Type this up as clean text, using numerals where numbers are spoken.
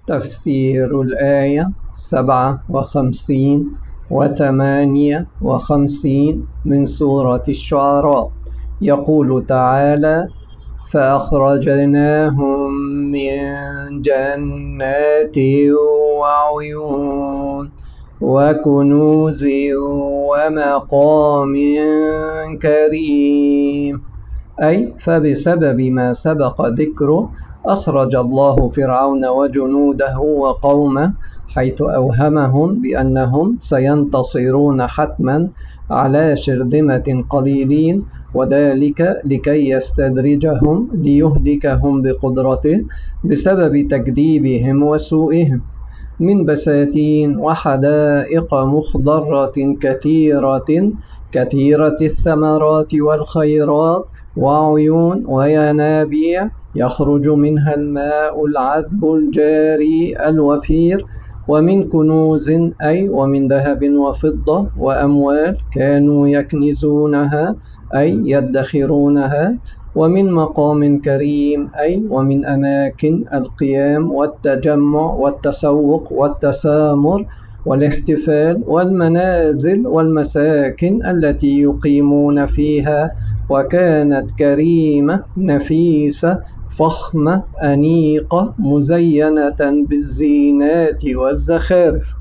تفسير الآية 57 و58 من سورة الشعراء. يقول تعالى: فأخرجناهم من جنات وعيون وكنوز ومقام كريم. أي فبسبب ما سبق ذكره أخرج الله فرعون وجنوده وقومه، حيث أوهمهم بأنهم سينتصرون حتما على شرذمة قليلين، وذلك لكي يستدرجهم ليهلكهم بقدرته بسبب تكذيبهم وسوءهم، من بساتين وحدائق مخضرة كثيرة الثمرات والخيرات، وعيون وينابيع يخرج منها الماء العذب الجاري الوفير، ومن كنوز أي ومن ذهب وفضة، وأموال كانوا يكنزونها أي يدخرونها، ومن مقام كريم أي ومن أماكن القيام والتجمع والتسوق والتسامر والاحتفال، والمنازل والمساكن التي يقيمون فيها، وكانت كريمة نفيسة فخمة أنيقة مزينة بالزينات والزخارف.